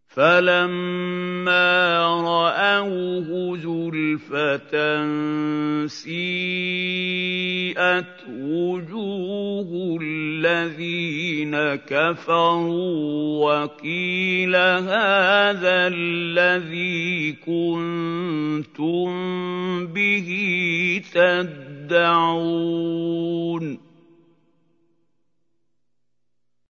فَلَمَّا رَأَوْهُ زُلْفَةً سِيئَتْ وُجُوهُ الَّذِينَ كَفَرُوا وَقِيلَ هَٰذَا الَّذِي كُنتُم بِهِ تَدَّعُونَ